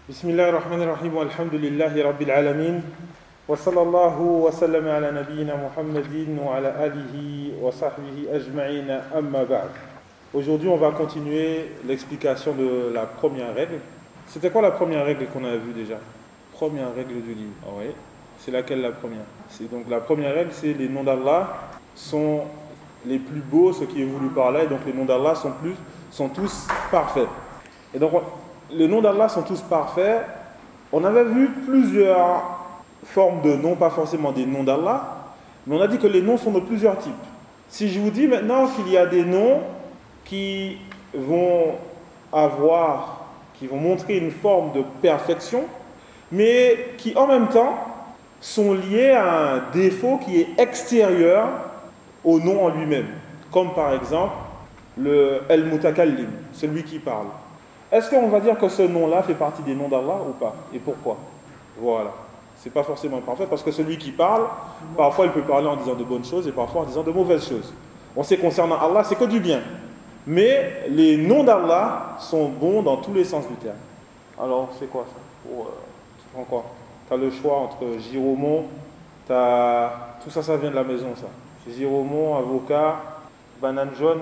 Bismillahirrahmanirrahim, walhamdulillahi rabbil alamin, wa sallallahu wa sallam ala nabiyyina Muhammadin wa ala alihi wa sahbihi ajma'in, amma ba'd. Aujourd'hui, on va continuer l'explication de la première règle. C'était quoi la première règle qu'on a vue déjà? Première règle du livre. Ah oui. C'est laquelle la première? Donc la première règle, c'est les noms d'Allah sont les plus beaux, ce qui est voulu par là, et donc les noms d'Allah sont tous parfaits. Et donc les noms d'Allah sont tous parfaits. On avait vu plusieurs formes de noms, pas forcément des noms d'Allah, mais on a dit que les noms sont de plusieurs types. Si je vous dis maintenant qu'il y a des noms qui vont montrer une forme de perfection, mais qui en même temps sont liés à un défaut qui est extérieur au nom en lui-même, comme par exemple le El-Mutakallim, celui qui parle. Est-ce qu'on va dire que ce nom-là fait partie des noms d'Allah ou pas? Et pourquoi? Voilà. C'est pas forcément parfait parce que celui qui parle, parfois il peut parler en disant de bonnes choses et parfois en disant de mauvaises choses. On sait concernant Allah, c'est que du bien. Mais les noms d'Allah sont bons dans tous les sens du terme. Alors, c'est quoi ça? Tu prends quoi? Tu as le choix entre Giromon, tout ça, ça vient de la maison, ça. Giromon, avocat, banane jaune.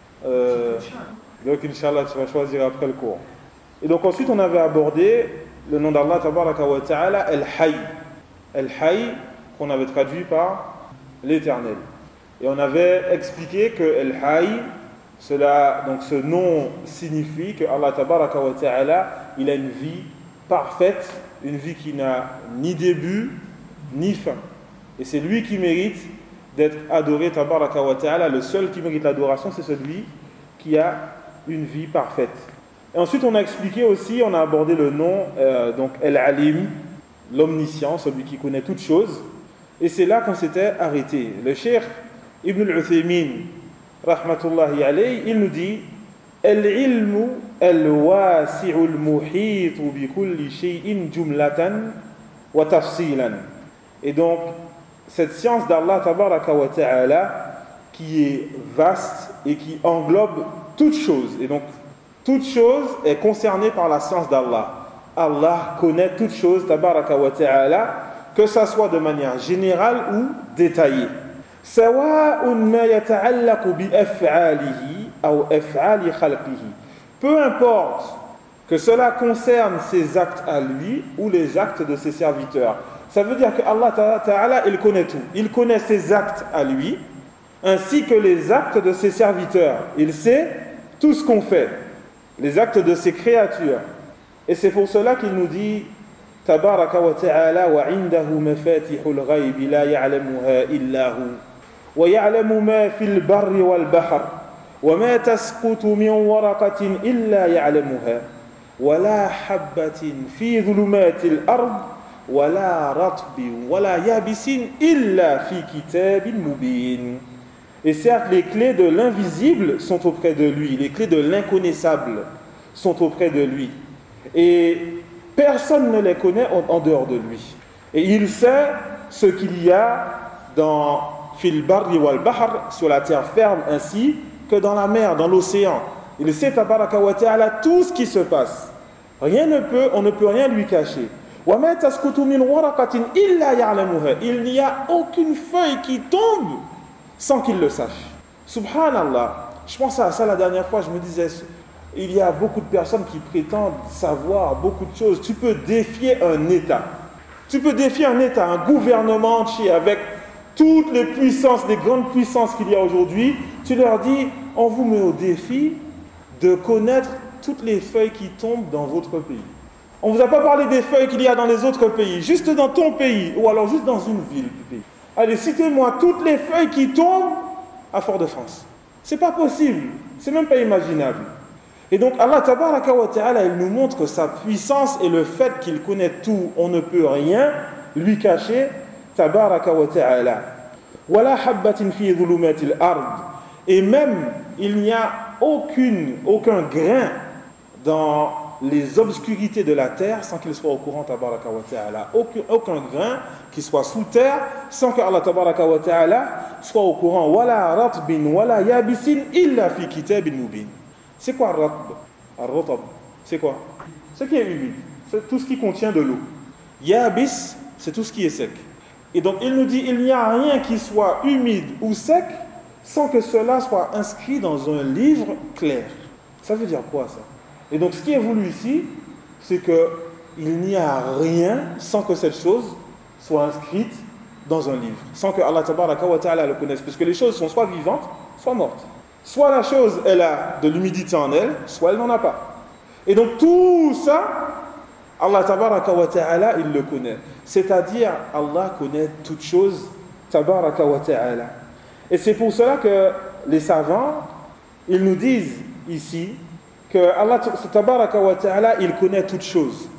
Donc, Inch'Allah, tu vas choisir après le cours. Et donc, ensuite, on avait abordé le nom d'Allah, Tabaraka wa Ta'ala, El-Hayy. El-Hayy, qu'on avait traduit par l'Éternel. Et on avait expliqué que El-Hayy, donc ce nom signifie que Allah, Tabaraka wa Ta'ala, il a une vie parfaite, une vie qui n'a ni début, ni fin. Et c'est lui qui mérite d'être adoré, Tabaraka wa Ta'ala. Le seul qui mérite l'adoration, c'est celui qui a une vie parfaite. Et ensuite, on a expliqué aussi, on a abordé le nom, donc El-Alim, l'omniscient, celui qui connaît toutes choses. Et c'est là qu'on s'était arrêté. Le cheikh Ibn al-Uthaymin, rahmatullahi alayhi, il nous dit El-ilmu al-wasi'u al-muhitu bi kulli shay'in jumlatan wa tafsilan. Et donc, cette science d'Allah, tabaraka wa ta'ala, qui est vaste et qui englobe toute chose. Et donc, toute chose est concernée par la science d'Allah. Allah connaît toute chose, tabaraka wa ta'ala, que ça soit de manière générale ou détaillée. Sawa'un ma yata'allaqu bi af'alihi aw af'ali khalqihi. Peu importe que cela concerne ses actes à lui ou les actes de ses serviteurs. Ça veut dire que Allah ta'ala, il connaît tout. Il connaît ses actes à lui, ainsi que les actes de ses serviteurs. Il sait tout ce qu'on fait, les actes de ses créatures. Et c'est pour cela qu'il nous dit Tabaraka wa ta'ala wa indahu mafatihul ghaybi la ya'lamuha illa hu wa ya'lamu ma fil barri wal bahr wa ma tasqutu min waraqatin illa ya'lamuha wa la habbatin fi dhulumatil ard wa la ratbin wa la yabisin illa fi kitabin mubin. Et certes, les clés de l'invisible sont auprès de lui, les clés de l'inconnaissable sont auprès de lui. Et personne ne les connaît en dehors de lui. Et il sait ce qu'il y a dans fil barri wal bahr, sur la terre ferme, ainsi que dans la mer, dans l'océan. Il sait, tabaraka wa ta'ala, tout ce qui se passe. On ne peut rien lui cacher. Il n'y a aucune feuille qui tombe sans qu'il le sache. Subhanallah. Je pensais à ça la dernière fois, je me disais, il y a beaucoup de personnes qui prétendent savoir beaucoup de choses. Tu peux défier un État. Tu peux défier un État, un gouvernement entier avec toutes les puissances, les grandes puissances qu'il y a aujourd'hui. Tu leur dis, on vous met au défi de connaître toutes les feuilles qui tombent dans votre pays. On ne vous a pas parlé des feuilles qu'il y a dans les autres pays, juste dans ton pays, ou alors juste dans une ville du pays. Allez, citez-moi toutes les feuilles qui tombent à Fort-de-France. C'est pas possible, c'est même pas imaginable. Et donc Allah tabaraka wa ta'ala, il nous montre sa puissance et le fait qu'il connaît tout, on ne peut rien lui cacher, tabaraka wa ta'ala. Wala habbatin fi dhulumatil ard. Et même il n'y a aucun grain dans les obscurités de la terre sans qu'il soit au courant, tabaraka wa ta'ala. Aucun grain qui soit sous terre sans que Allah tabaraka wa ta'ala soit au courant. Wala ratbin wala yabisin illa fi kitabin mubin. C'est quoi ratb? Ar-ratab, c'est quoi? Ce qui est humide. c'est tout ce qui contient de l'eau. Yabis, c'est tout ce qui est sec. Et donc il nous dit, il n'y a rien qui soit humide ou sec sans que cela soit inscrit dans un livre clair. Ça veut dire quoi ça? Et donc ce qui est voulu ici, c'est qu'il n'y a rien sans que cette chose soit inscrite dans un livre, sans que Allah tabaraka wa ta'ala le connaisse, puisque les choses sont soit vivantes, soit mortes. Soit la chose, elle a de l'humidité en elle, soit elle n'en a pas. Et donc tout ça, Allah tabaraka wa ta'ala, il le connaît. C'est-à-dire, Allah connaît toutes choses, tabaraka wa ta'ala. Et c'est pour cela que les savants, ils nous disent ici que Allah tabaraka wa ta'ala, il connaît toutes choses.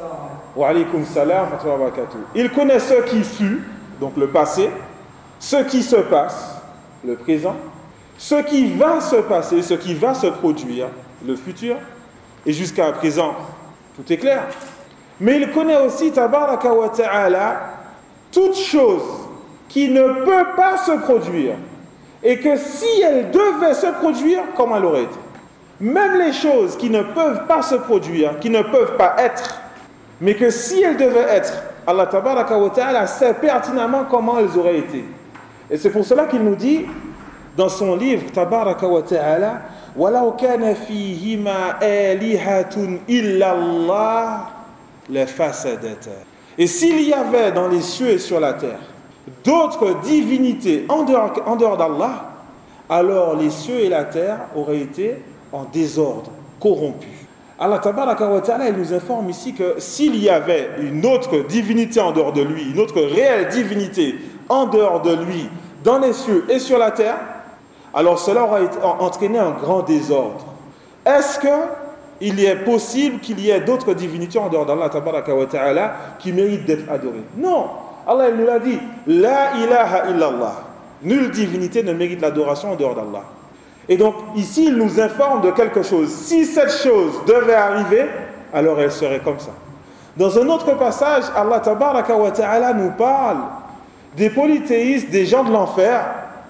Wa alaykum salam wa barakatuh. Il connaît ce qui fut, donc le passé, ce qui se passe, le présent, ce qui va se passer, ce qui va se produire, le futur, et jusqu'à présent, tout est clair. Mais il connaît aussi, tabaraka wa ta'ala, toute chose qui ne peut pas se produire, et que si elle devait se produire, comment elle aurait été. Même les choses qui ne peuvent pas se produire, qui ne peuvent pas être, mais que si elles devaient être, Allah tabaraka wa ta'ala sait pertinemment comment elles auraient été. Et c'est pour cela qu'il nous dit, dans son livre, tabaraka wa ta'ala, وَلَوْ كَانَ فِيهِمَا آلِهَةٌ إِلَّا اللَّهُ لَفَسَدَتَا. Et s'il y avait dans les cieux et sur la terre d'autres divinités en dehors d'Allah, alors les cieux et la terre auraient été en désordre, corrompus. Allah tabaraka wa ta'ala, il nous informe ici que s'il y avait une autre divinité en dehors de lui, une autre réelle divinité en dehors de lui, dans les cieux et sur la terre, alors cela aurait entraîné un grand désordre. Est-ce qu'il est possible qu'il y ait d'autres divinités en dehors d'Allah tabaraka wa ta'ala qui méritent d'être adorées? Non. Allah il nous l'a dit, la ilaha illallah. Nulle divinité ne mérite l'adoration en dehors d'Allah. Et donc ici il nous informe de quelque chose. Si cette chose devait arriver, alors elle serait comme ça. Dans un autre passage, Allah tabaraka wa ta'ala nous parle des polythéistes, des gens de l'enfer,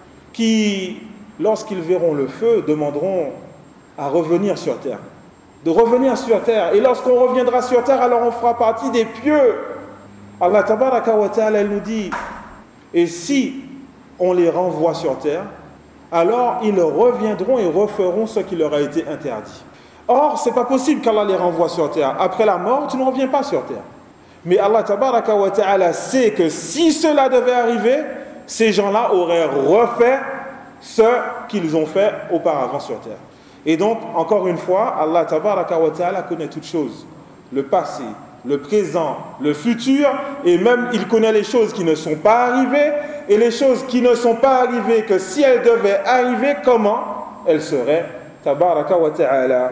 qui, lorsqu'ils verront le feu, demanderont à revenir sur terre. De revenir sur terre. Et lorsqu'on reviendra sur terre, alors on fera partie des pieux. Allah tabaraka wa ta'ala nous dit, et si on les renvoie sur terre, alors ils reviendront et referont ce qui leur a été interdit. Or, ce n'est pas possible qu'Allah les renvoie sur terre. Après la mort, tu ne reviens pas sur terre. Mais Allah tabaraka wa ta'ala sait que si cela devait arriver, ces gens-là auraient refait ce qu'ils ont fait auparavant sur terre. Et donc, encore une fois, Allah tabaraka wa ta'ala connaît toutes choses. Le passé, le présent, le futur, et même il connaît les choses qui ne sont pas arrivées, et les choses qui ne sont pas arrivées, que si elles devaient arriver, comment elles seraient, tabaraka wa ta'ala.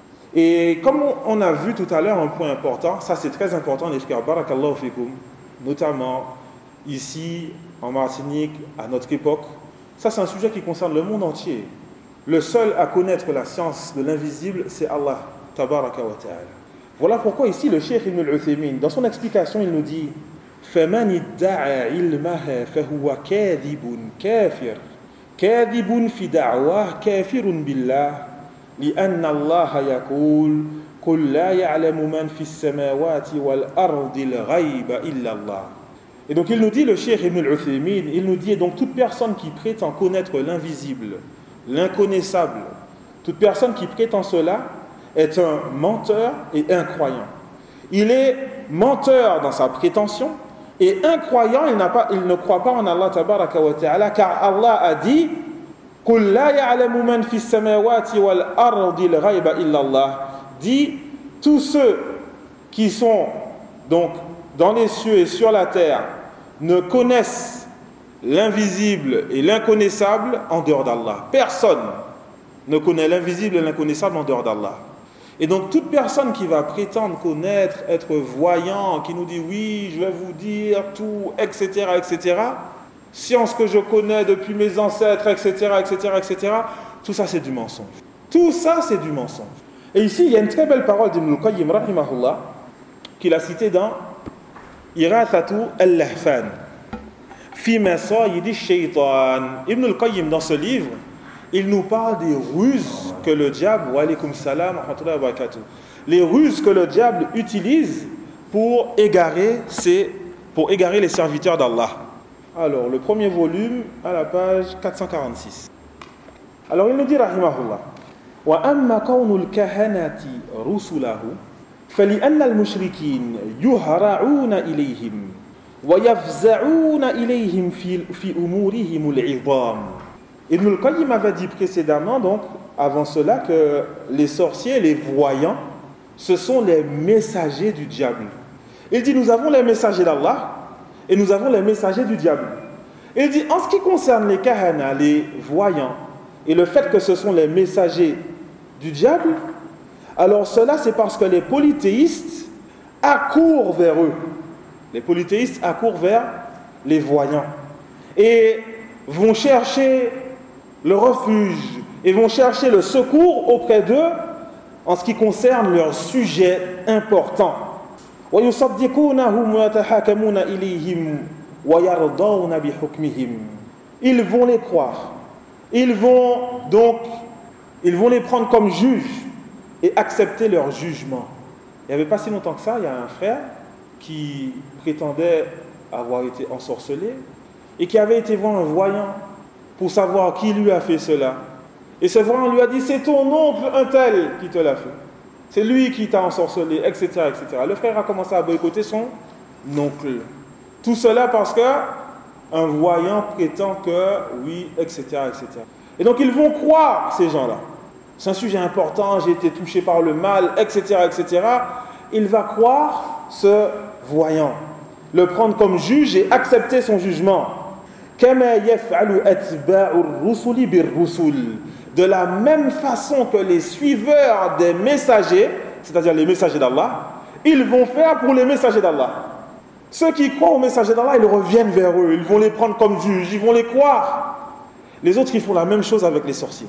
Et comme on a vu tout à l'heure un point important, ça c'est très important les frères, barakallahu fikum, notamment ici en Martinique, à notre époque, ça c'est un sujet qui concerne le monde entier. Le seul à connaître la science de l'invisible, c'est Allah, tabaraka wa ta'ala. Voilà pourquoi ici le Cheikh Ibn al-Uthaymin, dans son explication, il nous dit فَمَنِ ادَّعَى عِلْمَهَا فَهُوَ كَاذِبٌ كَافِرٌ كَاذِبٌ فِي دَعْوَاهُ كَافِرٌ بِاللَّهِ لِأَنَّ اللَّهَ يَقُولُ قُلْ لَا يَعْلَمُ مَنْ فِي السَّمَاوَاتِ وَالْأَرْضِ الْغَيْبَ إِلَّا اللَّهُ. Et donc il nous dit, le Cheikh Ibn al-Uthaymin, il nous dit, donc toute personne qui prétend connaître l'invisible, l'inconnaissable, toute personne qui prétend cela est un menteur et incroyant. Il est menteur dans sa prétention et incroyant, il ne croit pas en Allah tabaraka wa ta'ala, car Allah a dit قُلْ لَا يَعْلَمُ مَنْ فِي السَّمَاوَاتِ وَالْأَرْضِ الْغَيْبَ إِلَّا اللَّهُ. Dit, tous ceux qui sont donc dans les cieux et sur la terre ne connaissent l'invisible et l'inconnaissable en dehors d'Allah. Personne ne connaît l'invisible et l'inconnaissable en dehors d'Allah. Et donc toute personne qui va prétendre connaître, être voyant, qui nous dit oui, je vais vous dire tout, etc., etc., science que je connais depuis mes ancêtres, etc., etc., etc., tout ça c'est du mensonge. Tout ça c'est du mensonge. Et ici il y a une très belle parole d'Ibn al-Qayyim rahimahullah qu'il a citée dans Irathatu al-Lahfan fi masayidi shaytan. Ibn al-Qayyim dans ce livre, il nous parle des ruses que le diable, wa alaykum salam wa rahmatullahi wa barakatuh, les ruses que le diable utilise pour égarer les serviteurs d'Allah. Alors, le premier volume à la page 446. Alors, il nous dit, rahimahullah, وَأَمَّا كَوْنُ الْكَهَنَةِ رُسُلَهُ فَلِأَنَّ الْمُشْرِكِينَ يُهْرَعُونَ إِلَيْهِمْ وَيَفْزَعُونَ إِلَيْهِمْ فِي أُمُورِهِمُ الْعِظَامِ. Ibn al-Qayyim avait dit précédemment, donc, avant cela, que les sorciers, les voyants, ce sont les messagers du diable. Il dit, nous avons les messagers d'Allah et nous avons les messagers du diable. Il dit, en ce qui concerne les kahana, les voyants, et le fait que ce sont les messagers du diable, alors cela c'est parce que les polythéistes accourent vers eux. Les polythéistes accourent vers les voyants et vont chercher le refuge et vont chercher le secours auprès d'eux en ce qui concerne leur sujet important. Ils vont les croire. Ils vont les prendre comme juges et accepter leur jugement. Il n'y avait pas si longtemps que ça, il y a un frère qui prétendait avoir été ensorcelé et qui avait été voir un voyant pour savoir qui lui a fait cela. Et ce voyant lui a dit, c'est ton oncle un tel qui te l'a fait. C'est lui qui t'a ensorcelé, etc., etc. Le frère a commencé à boycotter son oncle. Tout cela parce que un voyant prétend que oui, etc., etc. Et donc ils vont croire ces gens-là. C'est un sujet important, j'ai été touché par le mal, etc., etc. Il va croire ce voyant, le prendre comme juge et accepter son jugement. De la même façon que les suiveurs des messagers, c'est-à-dire les messagers d'Allah, ils vont faire pour les messagers d'Allah. Ceux qui croient aux messagers d'Allah, ils reviennent vers eux, ils vont les prendre comme juges, ils vont les croire. Les autres, ils font la même chose avec les sorciers.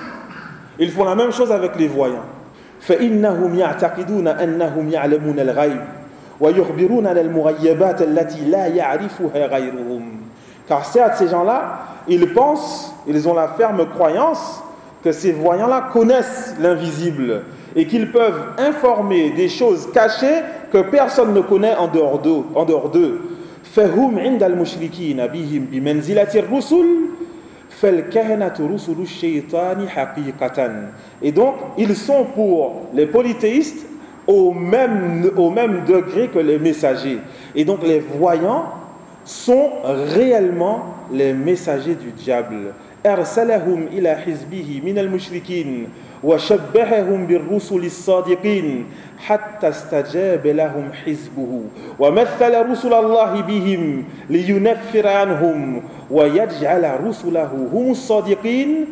Ils font la même chose avec les voyants. فَإِنَّهُمْ يَعْتَقِدُونَ أَنَّهُمْ يَعْلَمُونَ الْغَيْبَ وَيُخْبِرُونَ عَنِ الْمُغَيَّبَاتِ الَّتِي لَا يَعْرِفُهَا غَيْرُهُمْ. Car certes, ces gens-là, ils pensent, ils ont la ferme croyance que ces voyants-là connaissent l'invisible et qu'ils peuvent informer des choses cachées que personne ne connaît en dehors d'eux. فَهُمْ عِنْدَ الْمُشْرِكِينَ بِهِمْ بِمَنْزِلَةِ الرُّسُلِ فَالْكَهَنَةُ رُسُلُ الشَّيْطَانِ حَقِيقَةً. Et donc, ils sont pour les polythéistes au même degré que les messagers. Et donc, les voyants sont réellement les messagers du diable. أرسلهم إلى حزبه من المشركين وشبههم بالرسل الصادقين حتى استجاب لهم حزبه ومثل رسل الله بهم لينفر عنهم ويجعل رسله هم الصادقين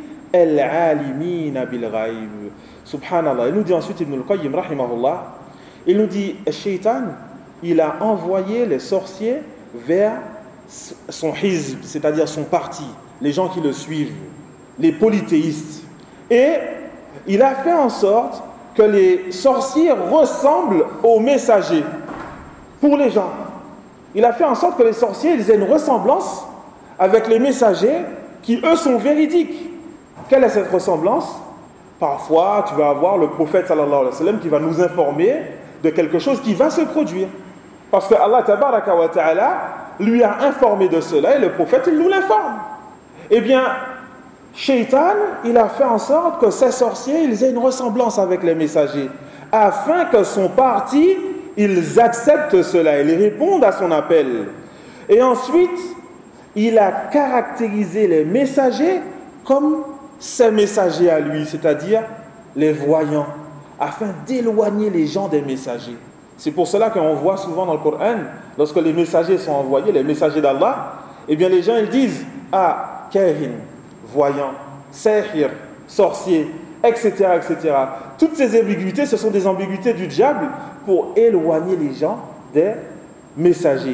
العالمين بالغيب. Subhanallah. Il nous dit ensuite Ibn al-Qayyim rahimahullah, il nous dit Shaitan, il a envoyé les sorciers vers son hizb, c'est-à-dire son parti, les gens qui le suivent, les polythéistes. Et il a fait en sorte que les sorciers ressemblent aux messagers pour les gens. Il a fait en sorte que les sorciers ils aient une ressemblance avec les messagers qui, eux, sont véridiques. Quelle est cette ressemblance? Parfois, tu vas avoir le prophète sallallahu alayhi wa sallam qui va nous informer de quelque chose qui va se produire. Parce que Allah tabaraka wa ta'ala lui a informé de cela et le prophète, il nous l'informe. Eh bien, Shaitan, il a fait en sorte que ces sorciers, ils aient une ressemblance avec les messagers, afin que son parti, ils acceptent cela, ils répondent à son appel. Et ensuite, il a caractérisé les messagers comme ses messagers à lui, c'est-à-dire les voyants, afin d'éloigner les gens des messagers. C'est pour cela qu'on voit souvent dans le Coran, lorsque les messagers sont envoyés, les messagers d'Allah, eh bien les gens ils disent « Ah, kahin », voyant, sahir, sorcier, etc., etc. Toutes ces ambiguïtés, ce sont des ambiguïtés du diable pour éloigner les gens des messagers.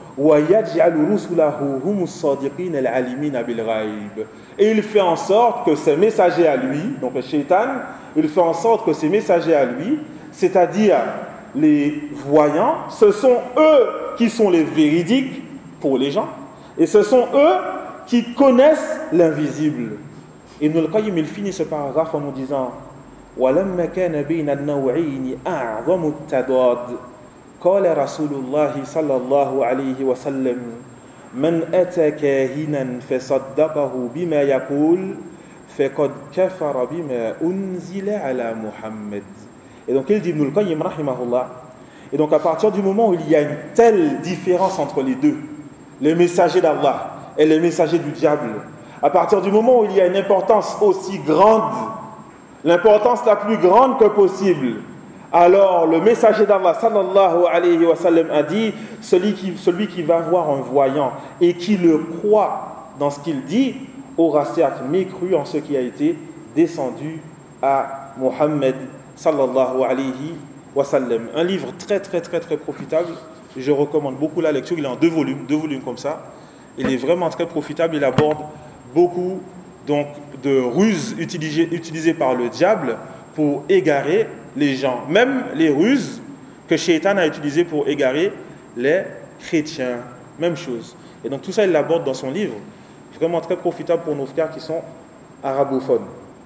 Et il fait en sorte que ces messagers à lui, donc le shaitan, il fait en sorte que ces messagers à lui, c'est-à-dire les voyants, ce sont eux qui sont les véridiques pour les gens, et ce sont eux qui connaissent l'invisible. Ibn al-Qayyim, il finit ce paragraphe en nous disant ولما كان بين النوعين أعظم التضاد قال رسول الله صلى الله عليه وسلم من أتى كاهنا فصدقه بما يقول فقد كفر بما أنزل على محمد. Et donc il dit Ibn al-Qayyim rahimahullah. Et donc à partir du moment où il y a une telle différence entre les deux, les messagers d'Allah et les messagers du diable, à partir du moment où il y a une importance aussi grande, l'importance la plus grande que possible, alors le messager d'Allah sallallahu alayhi wa sallam a dit celui qui va voir un voyant et qui le croit dans ce qu'il dit aura certes mécru en ce qui a été descendu à Muhammad sallallahu alayhi wa sallam. Un livre très profitable, je recommande beaucoup la lecture, il est en deux volumes comme ça, il est vraiment très profitable, il aborde beaucoup donc de ruses utilisées par le diable pour égarer les gens, même les ruses que Shaitan a utilisées pour égarer les chrétiens, même chose. Et donc tout ça il l'aborde dans son livre, vraiment très profitable pour nos frères qui sont arabophones.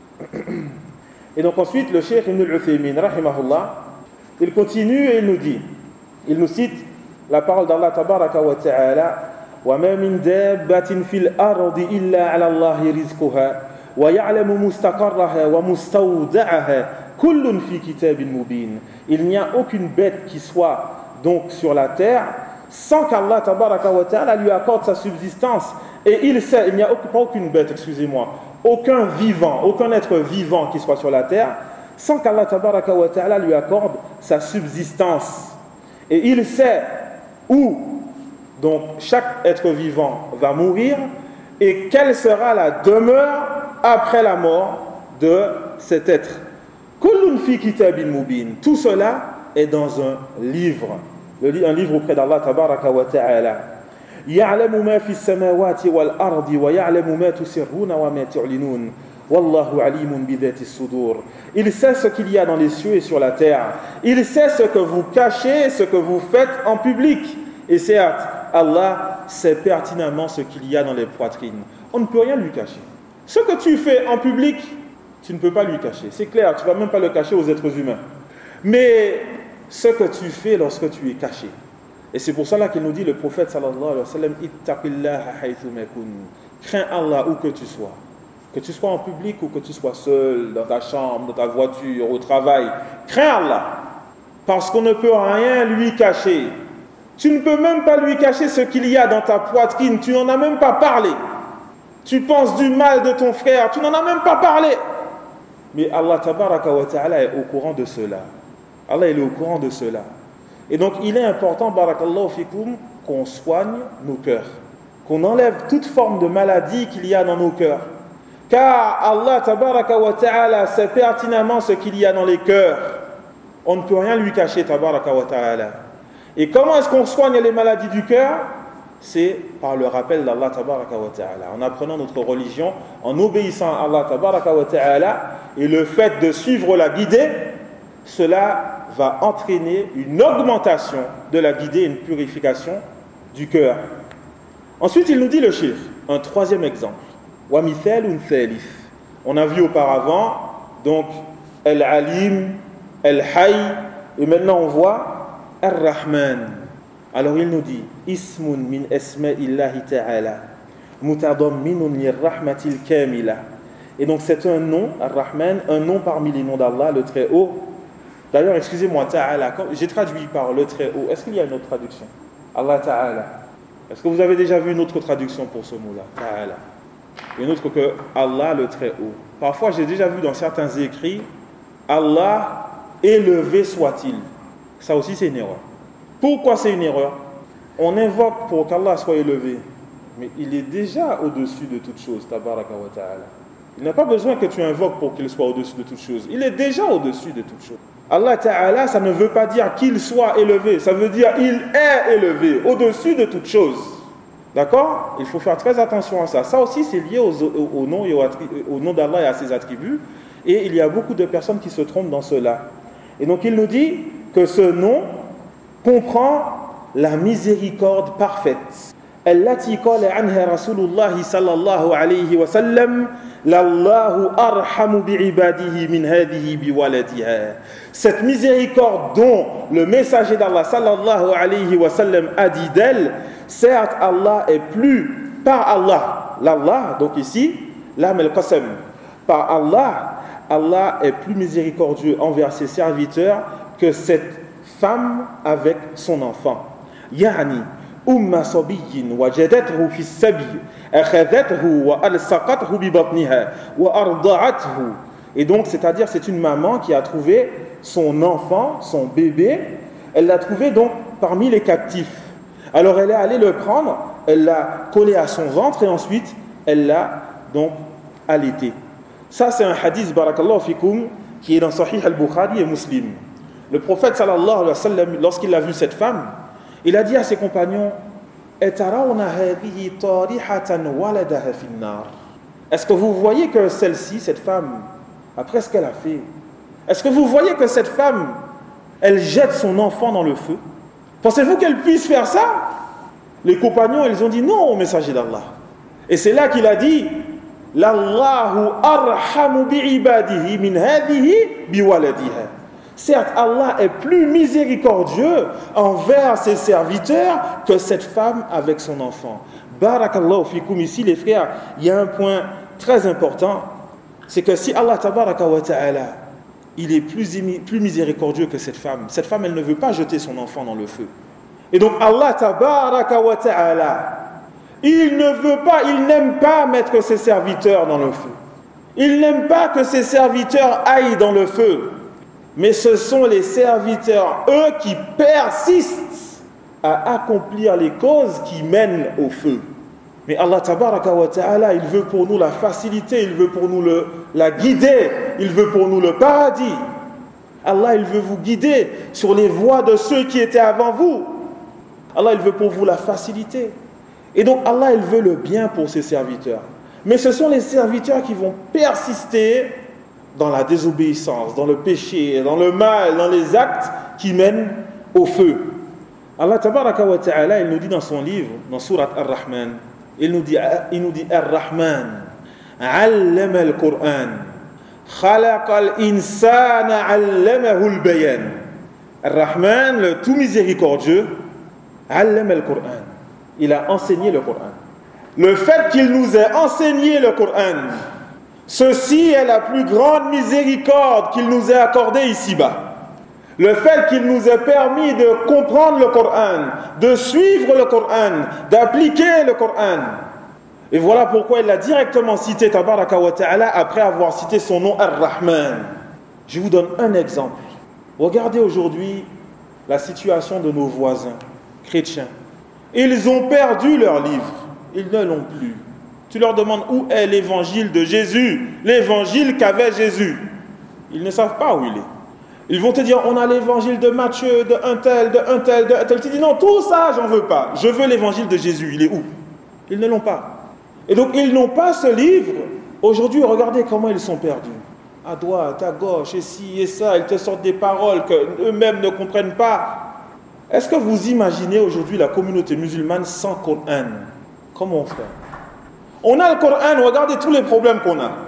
Et donc ensuite le Cheikh Ibn al-Uthaymin rahimahullah, il continue et il nous cite la parole d'Allah tabaraka wa ta'ala وَمَا مِنْ دَابَّةٍ فِي الْأَرْضِ إِلَّا عَلَى اللَّهِ رِزْقُهَا وَيَعْلَمُ مُسْتَقَرَّهَا وَمُسْتَوْدَعَهَا كُلٌّ فِي كِتَابٍ مُبِينٍ. Il n'y a aucune bête qui soit donc sur la terre sans qu'Allah tabaraka wa ta'ala lui accorde sa subsistance. Et il sait, il n'y a aucune bête, aucun vivant, aucun être vivant qui soit sur la terre sans qu'Allah tabaraka wa ta'ala lui accorde sa subsistance. Et il sait où donc chaque être vivant va mourir et quelle sera la demeure après la mort de cet être. Kullun fi kitabin mubin. Tout cela est dans un livre auprès d'Allah tabaraka wa ta'ala. Ya'lamu ma fi as-samawati wal ardi wa ya'lamu ma tusirruna wa ma tu'linun. Wallahu alimun bi dhati as-sudur. Il sait ce qu'il y a dans les cieux et sur la terre. Il sait ce que vous cachez, ce que vous faites en public. Et certes, Allah sait pertinemment ce qu'il y a dans les poitrines. On ne peut rien lui cacher. Ce que tu fais en public, tu ne peux pas lui cacher. C'est clair, tu ne vas même pas le cacher aux êtres humains. Mais ce que tu fais lorsque tu es caché. Et c'est pour cela qu'il nous dit, le prophète sallallahu alayhi wa sallam, ittaqillaha haythuma kun. Crains Allah où que tu sois. Que tu sois en public ou que tu sois seul, dans ta chambre, dans ta voiture, au travail. Crains Allah. Parce qu'on ne peut rien lui cacher. Tu ne peux même pas lui cacher ce qu'il y a dans ta poitrine. Tu n'en as même pas parlé. Tu penses du mal de ton frère. Tu n'en as même pas parlé. Mais Allah tabaraka wa ta'ala est au courant de cela. Allah il est au courant de cela. Et donc il est important, barakallahu fikum, qu'on soigne nos cœurs. Qu'on enlève toute forme de maladie qu'il y a dans nos cœurs. Car Allah tabaraka wa ta'ala sait pertinemment ce qu'il y a dans les cœurs. On ne peut rien lui cacher, tabaraka wa ta'ala. Et comment est-ce qu'on soigne les maladies du cœur? C'est par le rappel d'Allah tabaraka wa ta'ala, en apprenant notre religion, en obéissant à Allah tabaraka wa ta'ala, et le fait de suivre la guidée, cela va entraîner une augmentation de la guidée et une purification du cœur. Ensuite, il nous dit le cheikh, un troisième exemple. Wa mithalun thalith. On a vu auparavant, donc, Al-Alim, Al-Hayy, et maintenant on voit Ar-Rahman. Alors il nous dit Ismun min asma'illahi ta'ala mutadamminun lirrahmatil kamila. Et donc c'est un nom, Ar-Rahman, un nom parmi les noms d'Allah, le très haut. D'ailleurs, excusez-moi, Ta'ala, j'ai traduit par le très haut. Est-ce qu'il y a une autre traduction? Allah Ta'ala. Est-ce que vous avez déjà vu une autre traduction pour ce mot-là? Ta'ala. Une autre que Allah le très haut. Parfois, j'ai déjà vu dans certains écrits Allah élevé soit-il. Ça aussi, c'est une erreur. Pourquoi c'est une erreur? On invoque pour qu'Allah soit élevé, mais il est déjà au-dessus de toute chose, tabaraka wa ta'ala. Il n'a pas besoin que tu invoques pour qu'il soit au-dessus de toute chose. Il est déjà au-dessus de toute chose. Allah ta'ala, ça ne veut pas dire qu'il soit élevé, ça veut dire il est élevé, au-dessus de toute chose. D'accord? Il faut faire très attention à ça. Ça aussi, c'est lié au nom d'Allah et à ses attributs. Et il y a beaucoup de personnes qui se trompent dans cela. Et donc, il nous dit que ce nom comprend la miséricorde parfaite, التي قال عنها رسول الله صلى الله عليه وسلم لله أرحم بعباده من هذه بولدها. Cette miséricorde dont le messager d'Allah sallallahu alayhi wa sallam a dit d'elle, certes Allah est plus, par Allah, l'Allah, donc ici, l'âme al-qasam, par Allah, Allah est plus miséricordieux envers ses serviteurs que cette femme avec son enfant. Yani, أم صبي وجدته في السبي أخذته وألصقته ببطنها وأرضعته. Et donc, c'est-à-dire, c'est une maman qui a trouvé son enfant, son bébé, elle l'a trouvé donc parmi les captifs. Alors, elle est allée le prendre, elle l'a collé à son ventre et ensuite, elle l'a donc allaité. Ça, c'est un hadith, barakallahu fikum, qui est dans Sahih al-Bukhari et Muslim. Le prophète, sallallahu alayhi wa sallam, lorsqu'il a vu cette femme, il a dit à ses compagnons, est-ce que vous voyez que celle-ci, cette femme, après ce qu'elle a fait, est-ce que vous voyez que cette femme, elle jette son enfant dans le feu? Pensez-vous qu'elle puisse faire ça? Les compagnons, ils ont dit non au messager d'Allah. Et c'est là qu'il a dit, L'Allahu arhamu bi'ibadihi min hadihi biwaladiha. Certes, Allah est plus miséricordieux envers ses serviteurs que cette femme avec son enfant. Barakallahu fikum. Ici, les frères, il y a un point très important, c'est que si Allah tabaraka wa ta'ala, il est plus miséricordieux que cette femme, elle ne veut pas jeter son enfant dans le feu. Et donc Allah tabaraka wa ta'ala, il n'aime pas mettre ses serviteurs dans le feu. Il n'aime pas que ses serviteurs aillent dans le feu. Mais ce sont les serviteurs, eux, qui persistent à accomplir les causes qui mènent au feu. Mais Allah tabaraka wa ta'ala, il veut pour nous la facilité, il veut pour nous la guider, il veut pour nous le paradis. Allah, il veut vous guider sur les voies de ceux qui étaient avant vous. Allah, il veut pour vous la facilité. Et donc Allah, il veut le bien pour ses serviteurs. Mais ce sont les serviteurs qui vont persister dans la désobéissance, dans le péché, dans le mal, dans les actes qui mènent au feu. Allah tabaraka wa ta'ala, il nous dit dans son livre, dans Surat Ar-Rahman, il nous dit Ar-Rahman, allama al-Qur'an, khalaqa al-insana allamahu al-bayan. Ar-Rahman, le tout miséricordieux, allama al-Qur'an. Il a enseigné le Coran. Le fait qu'il nous ait enseigné le Coran, ceci est la plus grande miséricorde qu'il nous ait accordée ici-bas. Le fait qu'il nous ait permis de comprendre le Coran, de suivre le Coran, d'appliquer le Coran. Et voilà pourquoi il l'a directement cité, tabaraka wa ta'ala, après avoir cité son nom Ar-Rahman. Je vous donne un exemple. Regardez aujourd'hui la situation de nos voisins chrétiens. Ils ont perdu leur livre. Ils ne l'ont plus. Tu leur demandes où est l'évangile de Jésus, l'évangile qu'avait Jésus. Ils ne savent pas où il est. Ils vont te dire, on a l'évangile de Matthieu, de un tel, de un tel, de un tel. Tu dis, non, tout ça, j'en veux pas. Je veux l'évangile de Jésus. Il est où? Ils ne l'ont pas. Et donc, ils n'ont pas ce livre. Aujourd'hui, regardez comment ils sont perdus. À droite, à gauche, et ci et ça. Ils te sortent des paroles qu'eux-mêmes ne comprennent pas. Est-ce que vous imaginez aujourd'hui la communauté musulmane sans Coran? Comment on fait? On a le Coran, regardez tous les problèmes qu'on a.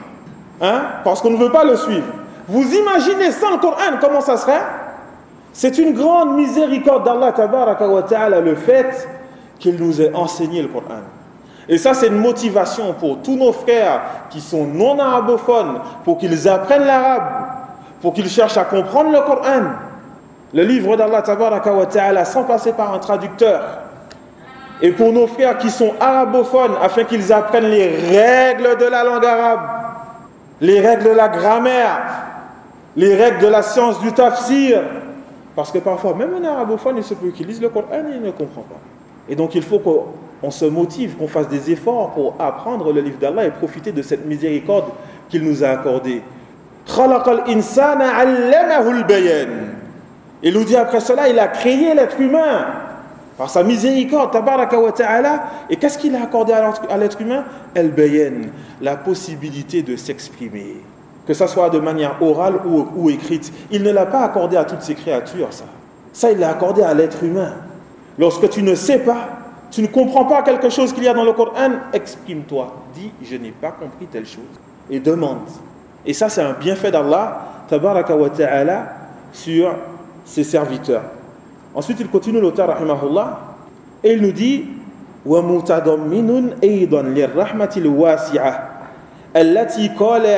Parce qu'on ne veut pas le suivre. Vous imaginez sans le Coran comment ça serait? C'est une grande miséricorde d'Allah tabaraka wa ta'ala, le fait qu'il nous ait enseigné le Coran. Et ça, c'est une motivation pour tous nos frères qui sont non arabophones, pour qu'ils apprennent l'arabe, pour qu'ils cherchent à comprendre le Coran. Le livre d'Allah tabaraka wa ta'ala sans passer par un traducteur. Et pour nos frères qui sont arabophones, afin qu'ils apprennent les règles de la langue arabe, les règles de la grammaire, les règles de la science du tafsir. Parce que parfois, même un arabophone, il se peut qu'il lise le Coran et il ne comprend pas. Et donc il faut qu'on se motive, qu'on fasse des efforts pour apprendre le livre d'Allah et profiter de cette miséricorde qu'il nous a accordée. Khalaqal insana allamahu al-bayan. Il nous dit après cela, il a créé l'être humain par sa miséricorde, tabaraka wa ta'ala. Et qu'est-ce qu'il a accordé à l'être humain? Al-bayan, la possibilité de s'exprimer, que ça soit de manière orale ou écrite. Il ne l'a pas accordé à toutes ces créatures, ça. Ça, il l'a accordé à l'être humain. Lorsque tu ne sais pas, Tu ne comprends pas quelque chose qu'il y a dans le Coran, exprime-toi. Dis, je n'ai pas compris telle chose. Et demande. Et ça, c'est un bienfait d'Allah, tabaraka wa ta'ala, sur ses serviteurs. Ensuite, il continue l'auteur, rahimahullah, et il nous dit وَمُتَضَمِّنٌ أَيْضًا لِلرَّحْمَةِ الْوَاسِعَةِ التي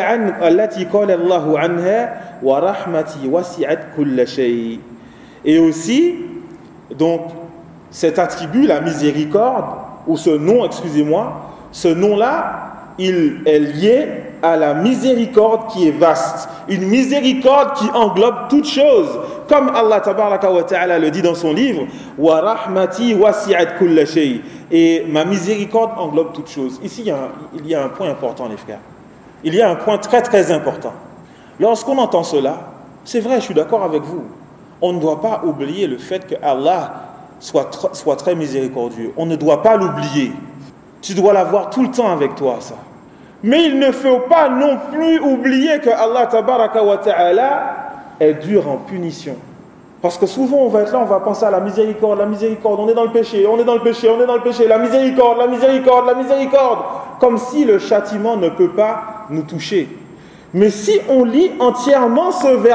قال الله عنها ورحمتي وسعت كل شيء. Et aussi, donc, cet attribut, la miséricorde, ou ce nom, ce nom-là, il est lié à la miséricorde qui est vaste. Une miséricorde qui englobe toutes choses. Comme Allah tabaraka wa ta'ala le dit dans son livre, wa rahmati wasi'at kulla shay. Et ma miséricorde englobe toutes choses. Ici, il y a un point important, les frères. Il y a un point très très important. Lorsqu'on entend cela, c'est vrai, je suis d'accord avec vous. On ne doit pas oublier le fait que Allah soit très miséricordieux. On ne doit pas l'oublier. Tu dois l'avoir tout le temps avec toi, ça. Mais il ne faut pas non plus oublier que Allah tabaraka wa ta'ala est dur en punition. Parce que souvent on va être là, on va penser à la miséricorde, on est dans le péché, la miséricorde, comme si le châtiment ne peut pas nous toucher. Mais si on lit entièrement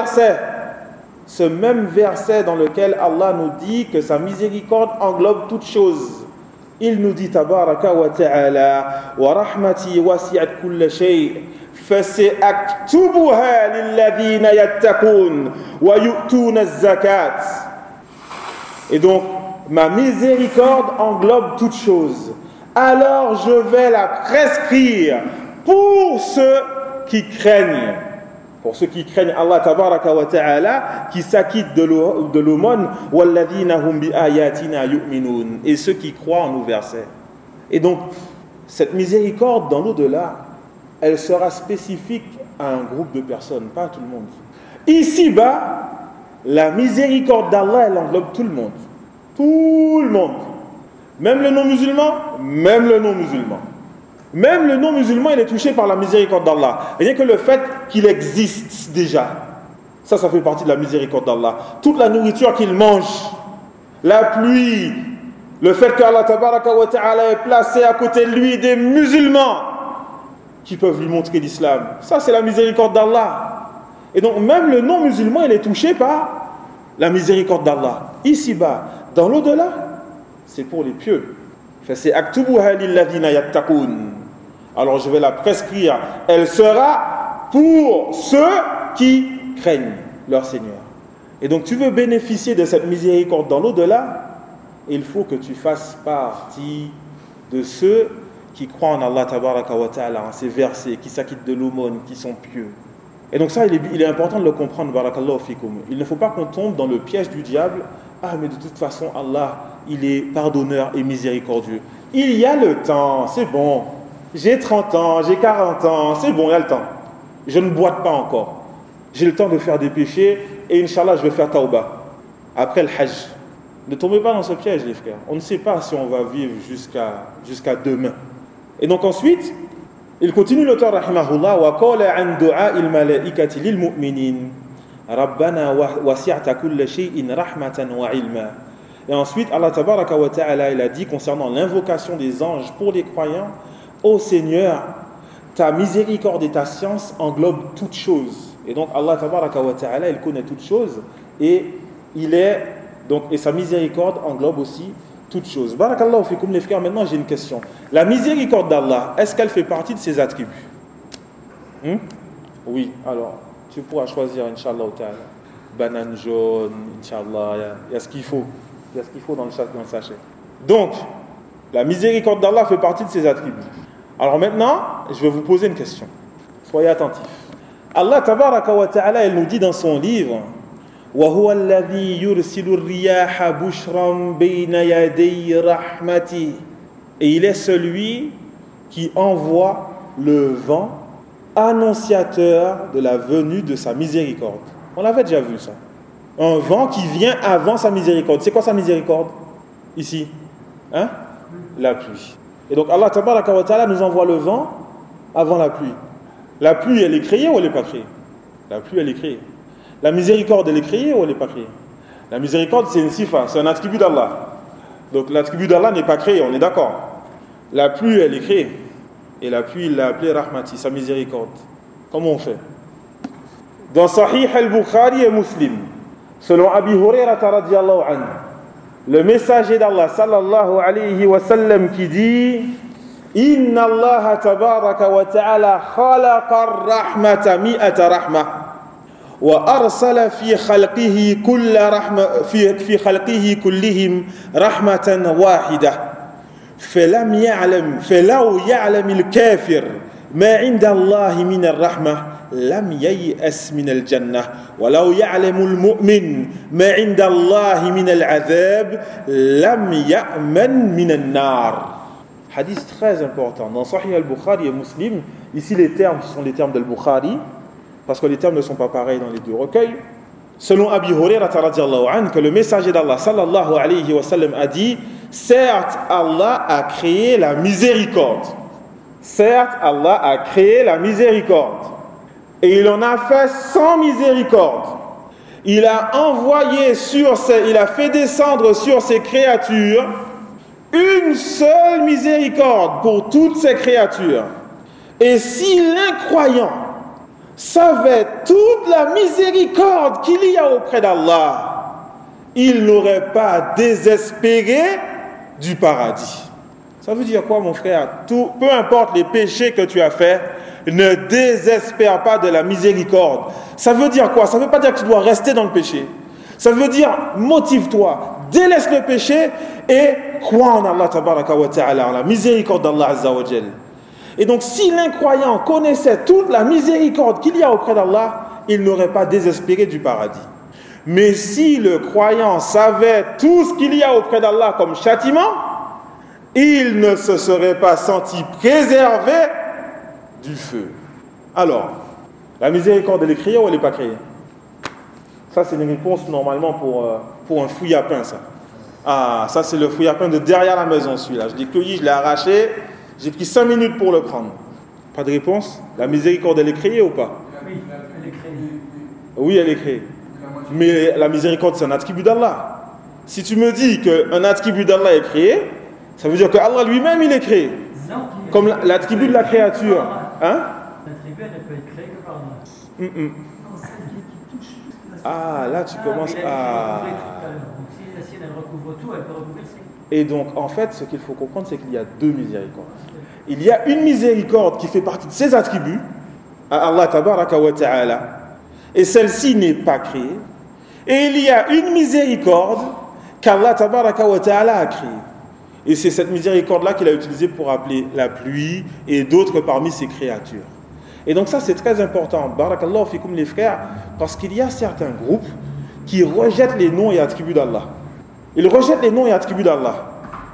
ce même verset dans lequel Allah nous dit que sa miséricorde englobe toutes choses, il nous dit tabaraka wa ta'ala wa rahmati wasi'at kulla shay fasaktubuha lilladhina yattaqun wa yu'tuna az-zakat. Et donc ma miséricorde englobe toutes choses, alors je vais la prescrire pour ceux qui craignent Allah tabaraka wa ta'ala, qui s'acquittent de l'aumône, walladhina hum bi ayatina yu'minun, et ceux qui croient en nos versets. Et donc cette miséricorde dans l'au-delà, elle sera spécifique à un groupe de personnes, pas à tout le monde. Ici-bas, la miséricorde d'Allah, elle englobe tout le monde. Tout le monde. Même le non-musulman, même le non-musulman. Même le non-musulman, il est touché par la miséricorde d'Allah. Rien que le fait qu'il existe déjà, ça fait partie de la miséricorde d'Allah. Toute la nourriture qu'il mange, la pluie, le fait qu'Allah tabaraka wa ta'ala ait placé à côté de lui des musulmans qui peuvent lui montrer l'islam. Ça, c'est la miséricorde d'Allah. Et donc, même le non-musulman, il est touché par la miséricorde d'Allah. Ici-bas, dans l'au-delà, c'est pour les pieux. Alors je vais la prescrire. Elle sera pour ceux qui craignent leur Seigneur. Et donc tu veux bénéficier de cette miséricorde dans l'au-delà, il faut que tu fasses partie de ceux qui croient en Allah tabaraka wa ta'ala, en ces versets, qui s'acquittent de l'aumône, qui sont pieux. Et donc ça, il est important de le comprendre, barakallahu fikum. Il ne faut pas qu'on tombe dans le piège du diable. Ah, mais de toute façon, Allah, il est pardonneur et miséricordieux. Il y a le temps, c'est bon. J'ai 30 ans, j'ai 40 ans, c'est bon, il y a le temps. Je ne boite pas encore. J'ai le temps de faire des péchés et Inch'Allah, je vais faire tauba. Après le hajj. Ne tombez pas dans ce piège, les frères. On ne sait pas si on va vivre jusqu'à demain. Et donc ensuite, il continue l'auteur, rahimahullah, wa qala an du'a il malaikati lil mu'minin. Rabbana wasi'ta kulla shay'in rahmatan wa ilma. Et ensuite, Allah tabaraka wa ta'ala, il a dit concernant l'invocation des anges pour les croyants, ô Seigneur, ta miséricorde et ta science englobent toutes choses. Et donc Allah tabaraka wa ta'ala, il connaît toutes choses et et sa miséricorde englobe aussi toutes choses. Barakallahu fikum les frères, maintenant j'ai une question. La miséricorde d'Allah, est-ce qu'elle fait partie de ses attributs? Oui, alors tu pourras choisir, Inch'Allah ta'ala. Banane jaune, Inch'Allah, il y a ce qu'il faut. Il y a ce qu'il faut dans le sachet. Donc, la miséricorde d'Allah fait partie de ses attributs. Alors maintenant, je vais vous poser une question. Soyez attentifs. Allah tabaraka wa ta'ala, il nous dit dans son livre وَهُوَ الَّذِي يُرْسِلُ الرِّيَاحَ بُشْرًا بَيْنَ يَدَيْ رَحْمَتِهِ. Et il est celui qui envoie le vent annonciateur de la venue de sa miséricorde. On l'avait déjà vu ça. Un vent qui vient avant sa miséricorde. C'est quoi sa miséricorde? Ici. La pluie. Et donc Allah tabaraka wa ta'ala nous envoie le vent avant la pluie. La pluie, elle est créée ou elle n'est pas créée? La pluie, elle est créée. La miséricorde, elle est créée ou elle n'est pas créée? La miséricorde, c'est une sifa, c'est un attribut d'Allah. Donc l'attribut d'Allah n'est pas créé, on est d'accord. La pluie, elle est créée. Et la pluie, il l'a appelée Rahmati, sa miséricorde. Comment on fait? Dans Sahih al-Bukhari et Muslim, selon Abi Hurairah radiyallahu anhu, le messager d'Allah sallallahu alayhi wa sallam qui dit: Inna Allah tabaraka wa ta'ala khalaqa ar-rahmata mi'ata rahmah wa arsala fi khalqihi kullihim rahmatan wahidah فلو يعلم الكافر ما عند الله من الرحمة لم ييأس من الجنة ولو يعلم المؤمن ما عند الله من العذاب لم يأمن من النار. Hadith très important dans Sahih al-Bukhari et Muslim. Ici les termes sont les termes d'al-Bukhari parce que les termes ne sont pas pareils dans les deux recueils. Selon Abi Hurairah radiyallahu anhu, que le messager d'Allah sallallahu alayhi wa sallam a dit: certes, Allah a créé la miséricorde. Certes, Allah a créé la miséricorde. Et il en a fait sans miséricorde. Il a fait descendre sur ses créatures une seule miséricorde pour toutes ces créatures. Et si l'incroyant savait toute la miséricorde qu'il y a auprès d'Allah, il n'aurait pas désespéré du paradis. Ça veut dire quoi, mon frère? Peu importe les péchés que tu as faits, ne désespère pas de la miséricorde. Ça veut dire quoi? Ça ne veut pas dire que tu dois rester dans le péché. Ça veut dire, motive-toi, délaisse le péché et crois en Allah tabaraka wa ta'ala, en la miséricorde d'Allah azza wa jal. Et donc, si l'incroyant connaissait toute la miséricorde qu'il y a auprès d'Allah, il n'aurait pas désespéré du paradis. Mais si le croyant savait tout ce qu'il y a auprès d'Allah comme châtiment, il ne se serait pas senti préservé du feu. Alors, la miséricorde, elle est créée ou elle n'est pas créée? Ça, c'est une réponse normalement pour un fouillapin, ça. Ah, ça, c'est le fouillapin de derrière la maison, celui-là. Je l'ai cueilli, je l'ai arraché, j'ai pris 5 minutes pour le prendre. Pas de réponse? La miséricorde, elle est créée ou pas? Oui, elle est créée. Oui, elle est créée. Mais la miséricorde, c'est un attribut d'Allah. Si tu me dis qu'un attribut d'Allah est créé, ça veut dire que Allah lui-même, il est créé. Non, comme l'attribut de la créature. Hein? L'attribut, elle ne peut être créée que par Allah. Non, celle qui touche tout. Ah, là, tu commences à... Donc si la sienne, elle recouvre tout, elle peut recouvrir le sien. Et donc, en fait, ce qu'il faut comprendre, c'est qu'il y a deux miséricordes. Il y a une miséricorde qui fait partie de ses attributs, à Allah tabaraka wa ta'ala, et celle-ci n'est pas créée. Et il y a une miséricorde qu'Allah tabaraka wa ta'ala a créée. Et c'est cette miséricorde-là qu'il a utilisée pour appeler la pluie et d'autres parmi ses créatures. Et donc ça, c'est très important, barakallahu fikoum les frères, parce qu'il y a certains groupes qui rejettent les noms et attributs d'Allah. Ils rejettent les noms et attributs d'Allah.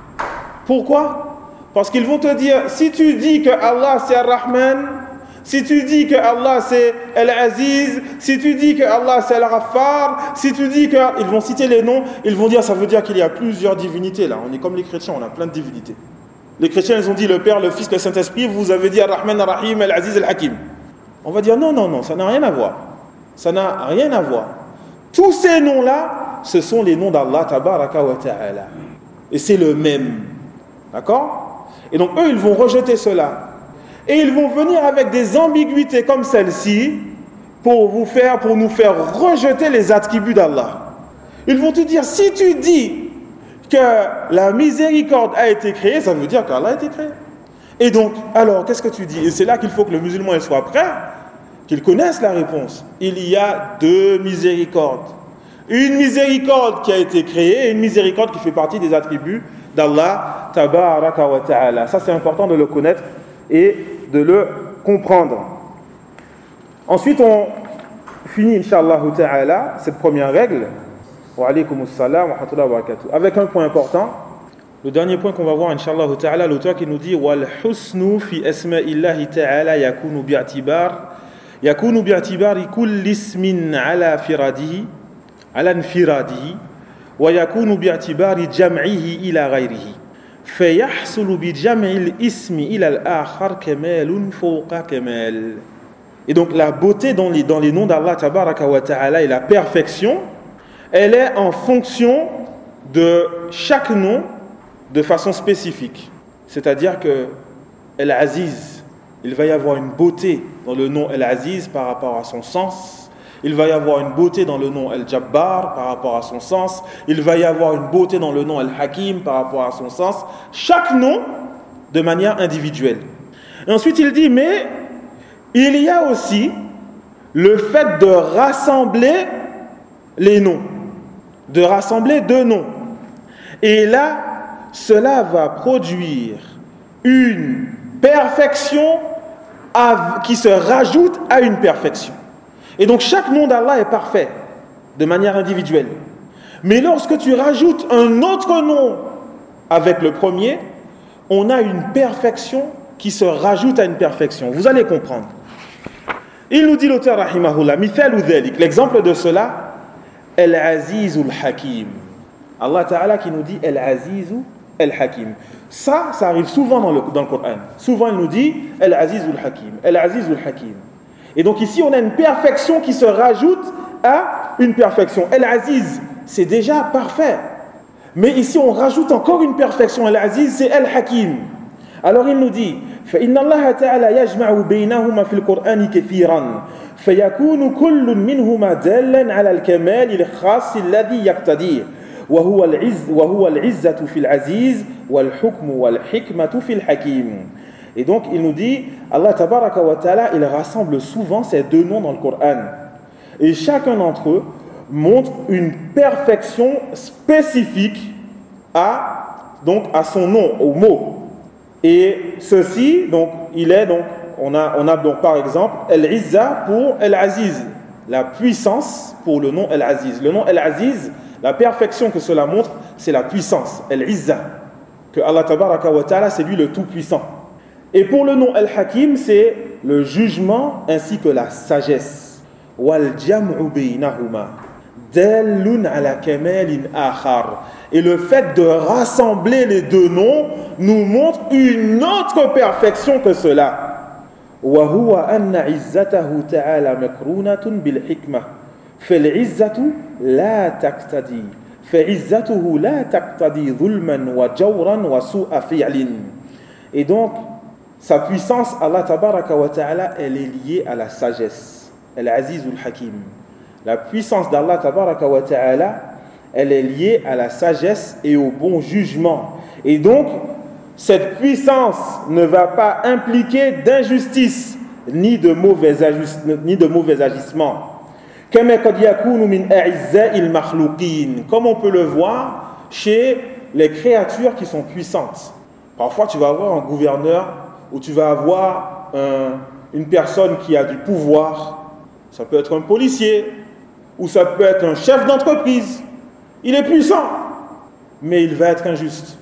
Pourquoi? Parce qu'ils vont te dire, si tu dis que Allah c'est Ar-Rahman, si tu dis que Allah c'est Al-Aziz, si tu dis que Allah c'est Al-Ghaffar, si tu dis que... Ils vont citer les noms, ils vont dire, ça veut dire qu'il y a plusieurs divinités là. On est comme les chrétiens, on a plein de divinités. Les chrétiens, ils ont dit le Père, le Fils, le Saint-Esprit, vous avez dit Ar-Rahman, Ar-Rahim, Al-Aziz, Al-Hakim. On va dire non, ça n'a rien à voir. Ça n'a rien à voir. Tous ces noms-là, ce sont les noms d'Allah, tabaraka wa ta'ala. Et c'est le même. D'accord? Et donc eux, ils vont rejeter cela. Et ils vont venir avec des ambiguïtés comme celle-ci pour nous faire rejeter les attributs d'Allah. Ils vont te dire, si tu dis que la miséricorde a été créée, ça veut dire qu'Allah a été créé. Et donc, alors, qu'est-ce que tu dis? Et c'est là qu'il faut que le musulman soit prêt, qu'il connaisse la réponse. Il y a deux miséricordes. Une miséricorde qui a été créée et une miséricorde qui fait partie des attributs d'Allah tabaraka wa ta'ala. Ça, c'est important de le connaître et de le comprendre. Ensuite, on finit, Inch'Allah ta'ala, cette première règle. Wa alaykum assalam wa rahmatullahi wa barakatuh. Avec un point important. Le dernier point qu'on va voir, Inch'Allah ta'ala, l'auteur qui nous dit wal husnu fi asma'illahi ta'ala yakunu bi'atibari kulli ismin ala firadihi ala infiradihi wa yakunu bi'atibari jam'ihi ila ghayrihi فيحصل بجمع الاسم إلى الآخر كمال فوق كمال. Et donc la beauté dans les noms d'Allah tabaraka wa ta'ala et la perfection, elle est en fonction de chaque nom de façon spécifique. C'est-à-dire que Al-Aziz, il va y avoir une beauté dans le nom Al-Aziz par rapport à son sens. Il va y avoir une beauté dans le nom Al-Jabbar par rapport à son sens. Il va y avoir une beauté dans le nom Al-Hakim par rapport à son sens. Chaque nom de manière individuelle. Et ensuite il dit, mais il y a aussi le fait de rassembler les noms. De rassembler deux noms. Et là, cela va produire une perfection qui se rajoute à une perfection. Et donc chaque nom d'Allah est parfait de manière individuelle. Mais lorsque tu rajoutes un autre nom avec le premier, on a une perfection qui se rajoute à une perfection. Vous allez comprendre. Il nous dit l'auteur rahimahullah, mithalu dhalik, l'exemple de cela, Al-Azizul Hakim. Allah Ta'ala qui nous dit Al-Azizul Hakim. Ça arrive souvent dans le Coran. Souvent il nous dit Al-Azizul Hakim, Al-Azizul Hakim. Et donc ici on a une perfection qui se rajoute à une perfection. Al-Aziz, c'est déjà parfait. Mais ici on rajoute encore une perfection. Al-Aziz, c'est Al-Hakim. Alors il nous dit فإن الله تعالى يجمع بينهما في القرآن كثيرا فيكون كل منهما دالا على الكمال الخاص الذي يقتضيه وهو العزة في العزيز والحكم والحكمة في الحكيم. Et donc il nous dit, Allah tabaraka wa ta'ala, il rassemble souvent ces deux noms dans le Coran. Et chacun d'entre eux montre une perfection spécifique à son nom, au mot. Et ceci, donc, on a donc par exemple Al-Izza pour Al-Aziz, la puissance pour le nom Al-Aziz. Le nom Al-Aziz, la perfection que cela montre, c'est la puissance, Al-Izza, que Allah tabaraka wa ta'ala, c'est lui le tout-puissant. Et pour le nom Al-Hakim, c'est le jugement ainsi que la sagesse. Wal-jam'u baynahuma dallun ala kamalin akhar. Et le fait de rassembler les deux noms nous montre une autre perfection que cela. Wa huwa anna izzatahu ta'ala makrunatun bil hikmah. Fal-izzatu la taqtadi. Fa-izzatuhu la taqtadi dhulman wa jawran wa su'a fi'lin. Et donc sa puissance, Allah tabaraka wa ta'ala, elle est liée à la sagesse. Al-Azizul Hakim. La puissance d'Allah tabaraka wa ta'ala, elle est liée à la sagesse et au bon jugement. Et donc, cette puissance ne va pas impliquer d'injustice ni de mauvais agissements. Comme on peut le voir chez les créatures qui sont puissantes. Parfois, tu vas avoir un gouverneur ou tu vas avoir une personne qui a du pouvoir. Ça peut être un policier ou ça peut être un chef d'entreprise. Il est puissant, mais il va être injuste.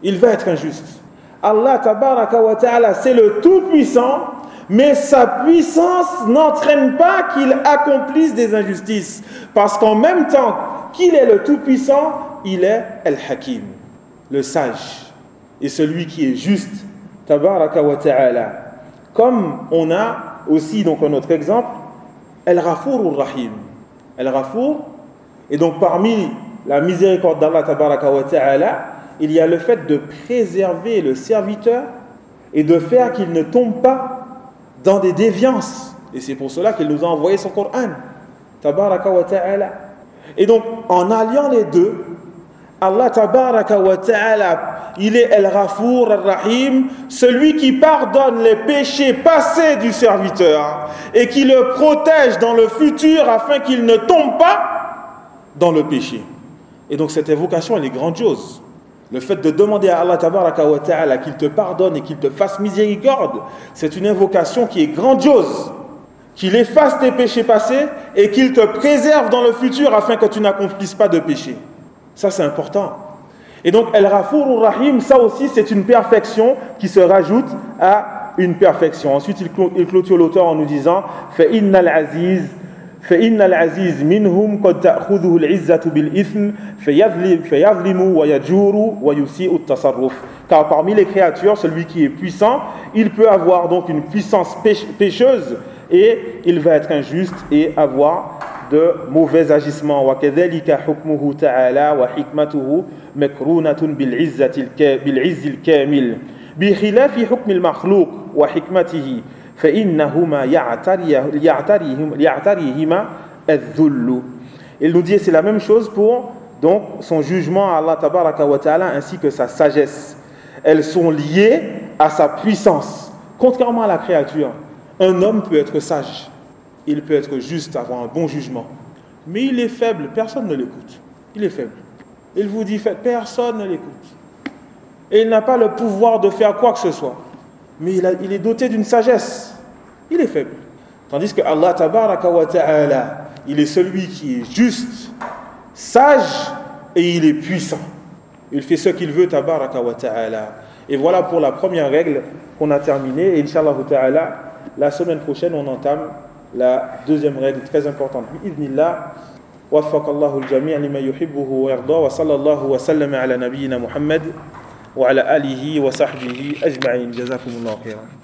Allah tabaraka wa ta'ala, c'est le tout-puissant, mais sa puissance n'entraîne pas qu'il accomplisse des injustices. Parce qu'en même temps qu'il est le tout-puissant, il est Al-Hakim, le sage, et celui qui est juste, tabaraka wa ta'ala. Comme on a aussi donc un autre exemple, Al-Ghafur Rahim. Al-Ghafur, et donc parmi la miséricorde d'Allah tabaraka wa ta'ala, il y a le fait de préserver le serviteur et de faire qu'il ne tombe pas dans des déviances. Et c'est pour cela qu'il nous a envoyé son Coran, tabaraka wa ta'ala. Et donc en alliant les deux, Allah tabaraka wa ta'ala, il est Al-Ghafur Ar-Rahim, celui qui pardonne les péchés passés du serviteur et qui le protège dans le futur afin qu'il ne tombe pas dans le péché. Et donc cette invocation, elle est grandiose. Le fait de demander à Allah tabaraka wa ta'ala qu'il te pardonne et qu'il te fasse miséricorde, c'est une invocation qui est grandiose, qu'il efface tes péchés passés et qu'il te préserve dans le futur afin que tu n'accomplisses pas de péché. Ça c'est important. Et donc Al-Ghafur Rahim, ça aussi c'est une perfection qui se rajoute à une perfection. Ensuite il clôture l'auteur en nous disant فَإِنَّ الْعَزِيزِ مِنْهُمْ قَدْ تَأْخُذُهُ الْعِزَّةُ بِالْإِثْمِ فَيَظْلِمُ وَيَجُورُ وَيُسِيءُ التَّصَرُّفِ. Car parmi les créatures, celui qui est puissant, il peut avoir donc une puissance pécheuse et il va être injuste et avoir de mauvais agissements. وكذلك حكمه تعالى وحكمته مقرونة بالعز الكامل بخلاف حكم المخلوق وحكمته فإنهما يعتريهما الذل. Il nous dit c'est la même chose pour donc son jugement à Allah tabaraka wa ta'ala ainsi que sa sagesse. Elles sont liées à sa puissance. Contrairement à la créature, un homme peut être sage, il peut être juste, avoir un bon jugement, mais il est faible, personne ne l'écoute. Il est faible. Il vous dit faites, personne ne l'écoute. Et il n'a pas le pouvoir de faire quoi que ce soit. Mais il est doté d'une sagesse. Il est faible. Tandis que Allah tabaraka wa ta'ala, il est celui qui est juste, sage et il est puissant. Il fait ce qu'il veut tabaraka wa ta'ala. Et voilà pour la première règle qu'on a terminée. Et Inch'Allah ta'ala, la semaine prochaine, on entame la deuxième règle très importante. Bi'idhnillah. وفق الله الجميع لما يحبه ويرضاه وصلى الله وسلم على نبينا محمد وعلى آله وصحبه أجمعين. جزاكم الله خيرا.